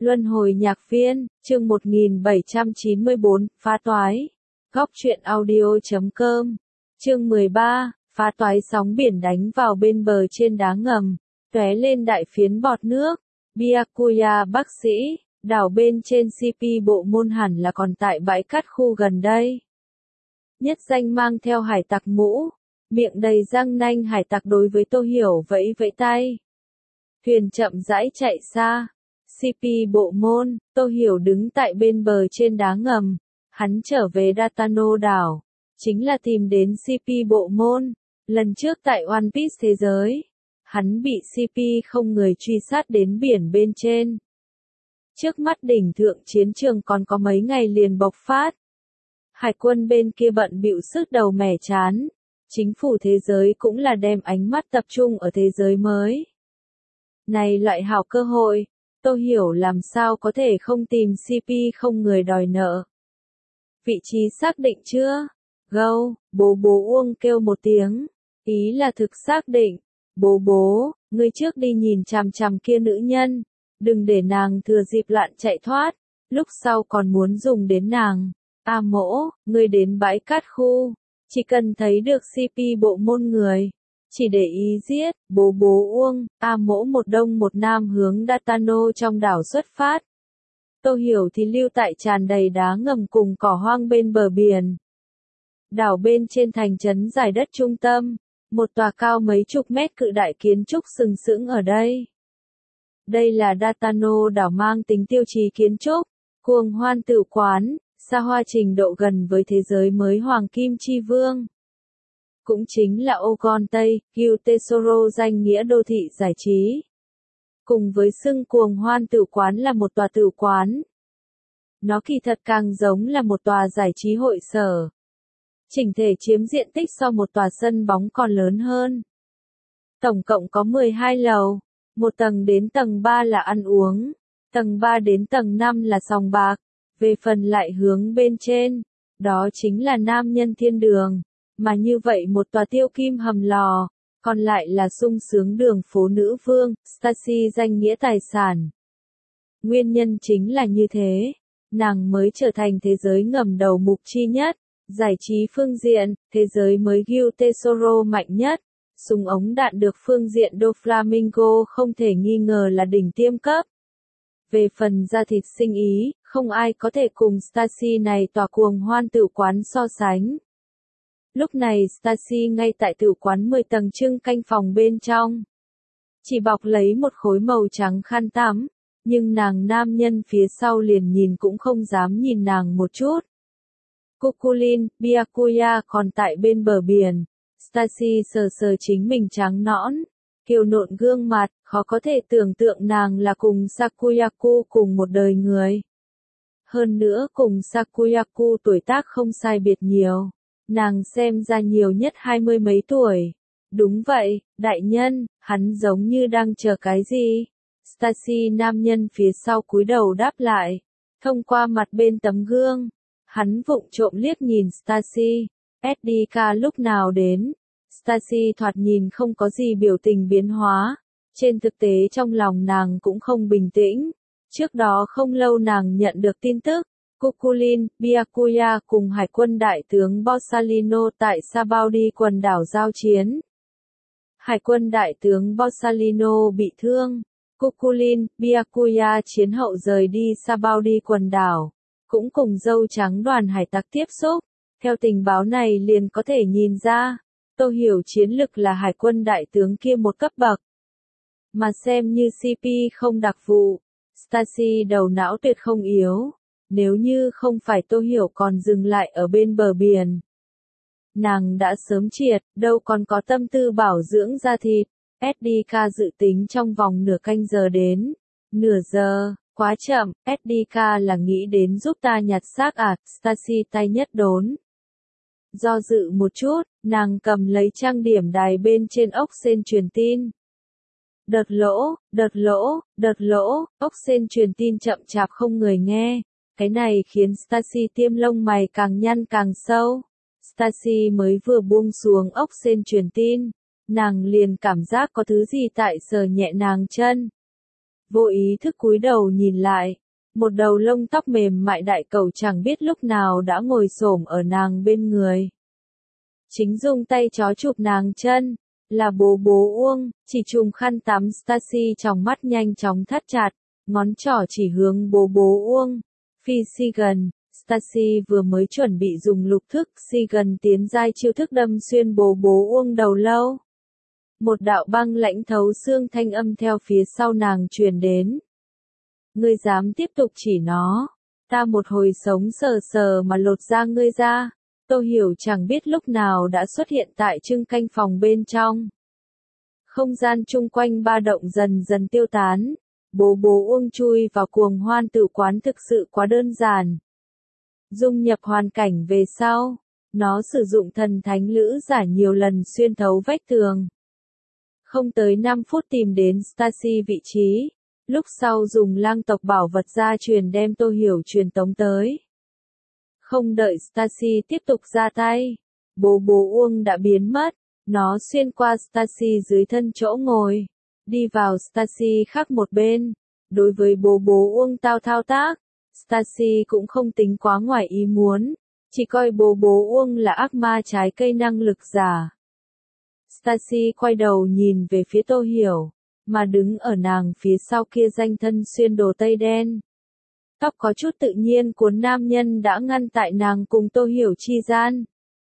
Luân hồi nhạc viên, chương 1794, phá toái. Góc truyện audio.com. Chương 13, phá toái sóng biển đánh vào bên bờ trên đá ngầm, tóe lên đại phiến bọt nước. Byakuya bác sĩ, đảo bên trên CP bộ môn hẳn là còn tại bãi cát khu gần đây. Nhất danh mang theo hải tặc mũ, miệng đầy răng nanh hải tặc đối với Tô Hiểu vẫy vẫy tay. Thuyền chậm rãi chạy xa. CP bộ môn, Tô Hiểu đứng tại bên bờ trên đá ngầm, hắn trở về Datano đảo, chính là tìm đến CP bộ môn. Lần trước tại One Piece thế giới, hắn bị CP không người truy sát đến biển bên trên. Trước mắt đỉnh thượng chiến trường còn có mấy ngày liền bộc phát. Hải quân bên kia bận bịu sức đầu mẻ chán, chính phủ thế giới cũng là đem ánh mắt tập trung ở thế giới mới. Này loại hảo cơ hội, Tô Hiểu làm sao có thể không tìm CP không người đòi nợ. Vị trí xác định chưa? Gâu, bố Uông kêu một tiếng, ý là thực xác định. Bố, ngươi trước đi nhìn chằm chằm kia nữ nhân, đừng để nàng thừa dịp loạn chạy thoát, lúc sau còn muốn dùng đến nàng. A Mỗ, ngươi đến bãi cát khu, chỉ cần thấy được CP bộ môn người, chỉ để ý giết. Bố Uông, A Mỗ một đông một nam hướng Datano trong đảo xuất phát. Tô Hiểu thì lưu tại tràn đầy đá ngầm cùng cỏ hoang bên bờ biển. Đảo bên trên thành trấn giải đất trung tâm, một tòa cao mấy chục mét cự đại kiến trúc sừng sững ở đây. Đây là Datano đảo mang tính tiêu chí kiến trúc, cuồng hoan tử quán, xa hoa trình độ gần với thế giới mới Hoàng Kim Chi Vương. Cũng chính là Ogon Tây, Gyu Tesoro danh nghĩa đô thị giải trí. Cùng với xưng cuồng hoan tử quán là một tòa tử quán. Nó kỳ thật càng giống là một tòa giải trí hội sở. Chỉnh thể chiếm diện tích so một tòa sân bóng còn lớn hơn. Tổng cộng có 12 lầu, một tầng đến tầng 3 là ăn uống, tầng 3 đến tầng 5 là sòng bạc, về phần lại hướng bên trên, đó chính là nam nhân thiên đường, mà như vậy một tòa tiêu kim hầm lò, còn lại là sung sướng đường phố nữ vương, Stacy danh nghĩa tài sản. Nguyên nhân chính là như thế, nàng mới trở thành thế giới ngầm đầu mục chi nhất. Giải trí phương diện, thế giới mới Gyu Tesoro mạnh nhất, súng ống đạn được phương diện Doflamingo không thể nghi ngờ là đỉnh tiêm cấp. Về phần da thịt sinh ý, không ai có thể cùng Stacy này tòa cuồng hoan tử quán so sánh. Lúc này Stacy ngay tại tử quán 10 tầng trưng canh phòng bên trong. Chỉ bọc lấy một khối màu trắng khăn tắm, nhưng nàng nam nhân phía sau liền nhìn cũng không dám nhìn nàng một chút. Kukulin, Byakuya còn tại bên bờ biển. Stacy sờ chính mình trắng nõn, kiều nộn gương mặt, khó có thể tưởng tượng nàng là cùng Sakuyaku cùng một đời người. Hơn nữa cùng Sakuyaku tuổi tác không sai biệt nhiều, nàng xem ra nhiều nhất 20 mấy tuổi. Đúng vậy, đại nhân, hắn giống như đang chờ cái gì? Stacy nam nhân phía sau cúi đầu đáp lại, thông qua mặt bên tấm gương. Hắn vụng trộm liếc nhìn Stacy, SDK lúc nào đến. Stacy thoạt nhìn không có gì biểu tình biến hóa, trên thực tế trong lòng nàng cũng không bình tĩnh. Trước đó không lâu nàng nhận được tin tức, Kukulin, Byakuya cùng hải quân đại tướng Borsalino tại Sabaudi quần đảo giao chiến. Hải quân đại tướng Borsalino bị thương, Kukulin, Byakuya chiến hậu rời đi Sabaudi quần đảo. Cũng cùng dâu trắng đoàn hải tặc tiếp xúc, theo tình báo này liền có thể nhìn ra, Tô Hiểu chiến lực là hải quân đại tướng kia một cấp bậc. Mà xem như CP không đặc vụ, Stacy đầu não tuyệt không yếu, nếu như không phải Tô Hiểu còn dừng lại ở bên bờ biển. Nàng đã sớm triệt, đâu còn có tâm tư bảo dưỡng da thịt. SDK dự tính trong vòng nửa canh giờ đến, nửa giờ. Quá chậm, SDK là nghĩ đến giúp ta nhặt xác à, Stacy tay nhất đốn. Do dự một chút, nàng cầm lấy trang điểm đài bên trên ốc sên truyền tin. Đợt lỗ, ốc sên truyền tin chậm chạp không người nghe. Cái này khiến Stacy tiêm lông mày càng nhăn càng sâu. Stacy mới vừa buông xuống ốc sên truyền tin, nàng liền cảm giác có thứ gì tại sờ nhẹ nàng chân. vô ý thức cúi đầu nhìn lại, một đầu lông tóc mềm mại đại cẩu chẳng biết lúc nào đã ngồi xổm ở nàng bên người. Chính dùng tay chó chụp nàng chân, là bố Uông, chỉ trùm khăn tắm Stacy trong mắt nhanh chóng thắt chặt, ngón trỏ chỉ hướng bố Uông. Phi Sigan, Stacy vừa mới chuẩn bị dùng lục thức Sigan tiến giai chiêu thức đâm xuyên bố Uông đầu lâu. Một đạo băng lãnh thấu xương thanh âm theo phía sau nàng truyền đến. Ngươi dám tiếp tục chỉ nó, ta một hồi sống sờ sờ mà lột da ngươi ra. Tô Hiểu chẳng biết lúc nào đã xuất hiện tại trưng canh phòng bên trong. Không gian chung quanh ba động dần dần tiêu tán. Bố Uông chui vào cuồng hoan tử quán thực sự quá đơn giản. Dung nhập hoàn cảnh về sau, nó sử dụng thần thánh lữ giả nhiều lần xuyên thấu vách tường. Không tới 5 phút tìm đến Stacy vị trí, lúc sau dùng lang tộc bảo vật gia truyền đem Tô Hiểu truyền tống tới. Không đợi Stacy tiếp tục ra tay, bố Uông đã biến mất, nó xuyên qua Stacy dưới thân chỗ ngồi, đi vào Stacy khác một bên. Đối với bố Uông thao tác, Stacy cũng không tính quá ngoài ý muốn, chỉ coi bố Uông là ác ma trái cây năng lực giả. Stacy quay đầu nhìn về phía Tô Hiểu, mà đứng ở nàng phía sau kia danh thân xuyên đồ tây đen. Tóc có chút tự nhiên của nam nhân đã ngăn tại nàng cùng Tô Hiểu chi gian.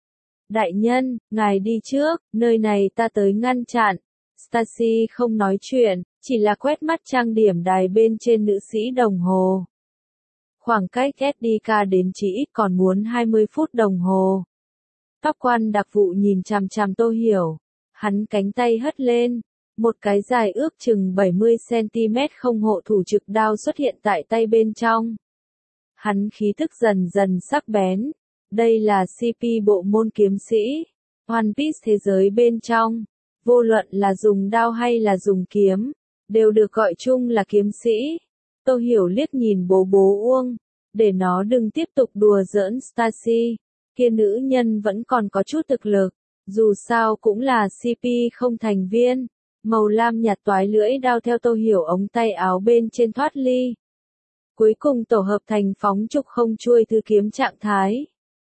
Đại nhân, ngài đi trước, nơi này ta tới ngăn chặn. Stacy không nói chuyện, chỉ là quét mắt trang điểm đài bên trên nữ sĩ đồng hồ. Khoảng cách SDK đến chỉ ít còn muốn 20 phút đồng hồ. Tóc quan đặc vụ nhìn chằm chằm Tô Hiểu, hắn cánh tay hất lên, một cái dài ước chừng 70cm không hộ thủ trực đao xuất hiện tại tay bên trong. Hắn khí thức dần dần sắc bén, đây là CP bộ môn kiếm sĩ, One Piece thế giới bên trong, vô luận là dùng đao hay là dùng kiếm, đều được gọi chung là kiếm sĩ. Tô Hiểu liếc nhìn bố Uông, để nó đừng tiếp tục đùa giỡn Stacy, kia nữ nhân vẫn còn có chút thực lực, dù sao cũng là CP không thành viên. Màu lam nhạt toái lưỡi đao theo Tô Hiểu ống tay áo bên trên thoát ly. Cuối cùng tổ hợp thành phóng trục không chuôi thư kiếm trạng thái.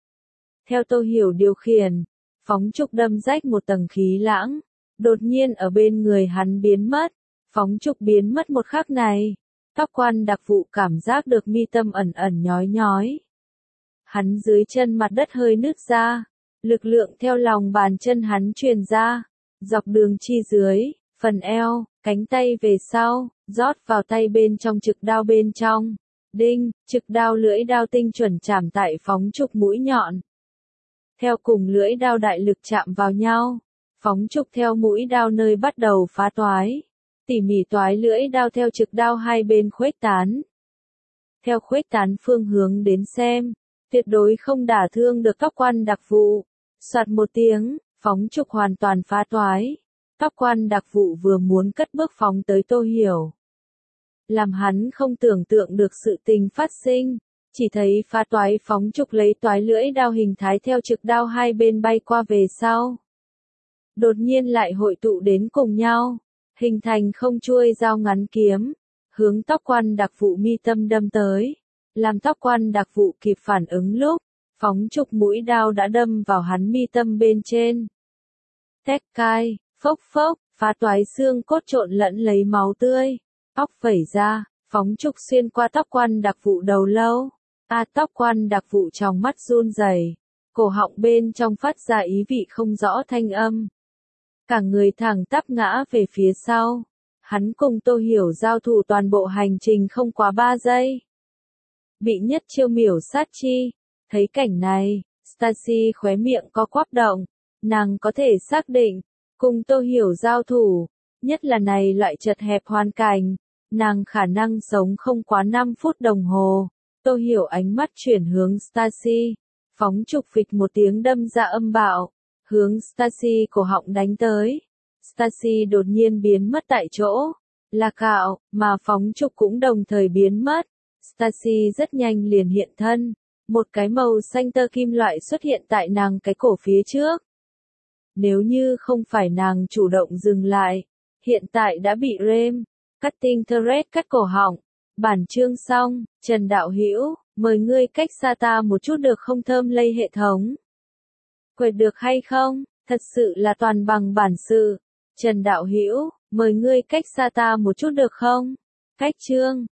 Theo Tô Hiểu điều khiển, phóng trục đâm rách một tầng khí lãng, đột nhiên ở bên người hắn biến mất. Phóng trục biến mất một khắc này, tóc quan đặc vụ cảm giác được mi tâm ẩn ẩn nhói nhói. Hắn dưới chân mặt đất hơi nứt ra, lực lượng theo lòng bàn chân hắn truyền ra, dọc đường chi dưới, phần eo, cánh tay về sau, rót vào tay bên trong trực đao bên trong. Đinh, trực đao lưỡi đao tinh chuẩn chạm tại phóng trục mũi nhọn. Theo cùng lưỡi đao đại lực chạm vào nhau, phóng trục theo mũi đao nơi bắt đầu phá toái. Tỉ mỉ toái lưỡi đao theo trực đao hai bên khuếch tán. Theo khuếch tán phương hướng đến xem, tuyệt đối không đả thương được tóc quan đặc vụ. Soạt một tiếng, phóng trục hoàn toàn phá toái. Tóc quan đặc vụ vừa muốn cất bước phóng tới Tô Hiểu. Làm hắn không tưởng tượng được sự tình phát sinh, chỉ thấy phá toái phóng trục lấy toái lưỡi đao hình thái theo trực đao hai bên bay qua về sau. Đột nhiên lại hội tụ đến cùng nhau, hình thành không chuôi dao ngắn kiếm, hướng tóc quan đặc vụ mi tâm đâm tới. Làm tóc quan đặc vụ kịp phản ứng lúc, phóng trục mũi đao đã đâm vào hắn mi tâm bên trên. Tét cai, phốc phốc, phá toái xương cốt trộn lẫn lấy máu tươi, óc vẩy ra, phóng trục xuyên qua tóc quan đặc vụ đầu lâu. Tóc quan đặc vụ trong mắt run rẩy, cổ họng bên trong phát ra ý vị không rõ thanh âm. Cả người thẳng tắp ngã về phía sau. Hắn cùng Tô Hiểu giao thủ toàn bộ hành trình không quá 3 giây. Bị nhất chiêu miểu sát chi. Thấy cảnh này, Stacy khóe miệng có quắp động. Nàng có thể xác định, cùng Tô Hiểu giao thủ, nhất là này loại chật hẹp hoàn cảnh, nàng khả năng sống không quá 5 phút đồng hồ. Tô Hiểu ánh mắt chuyển hướng Stacy, phóng trục phịch một tiếng đâm ra âm bạo, hướng Stacy cổ họng đánh tới. Stacy đột nhiên biến mất tại chỗ, là cạo, mà phóng trục cũng đồng thời biến mất. Stacy rất nhanh liền hiện thân, một cái màu xanh tơ kim loại xuất hiện tại nàng cái cổ phía trước. Nếu như không phải nàng chủ động dừng lại, hiện tại đã bị Rem, Cutting thread cắt cổ họng. Bản chương xong, Trần Đạo Hữu, mời ngươi cách xa ta một chút được không Thơm Lây hệ thống. Quệt được hay không? Thật sự là toàn bằng bản sự. Trần Đạo Hữu, mời ngươi cách xa ta một chút được không? Cách chương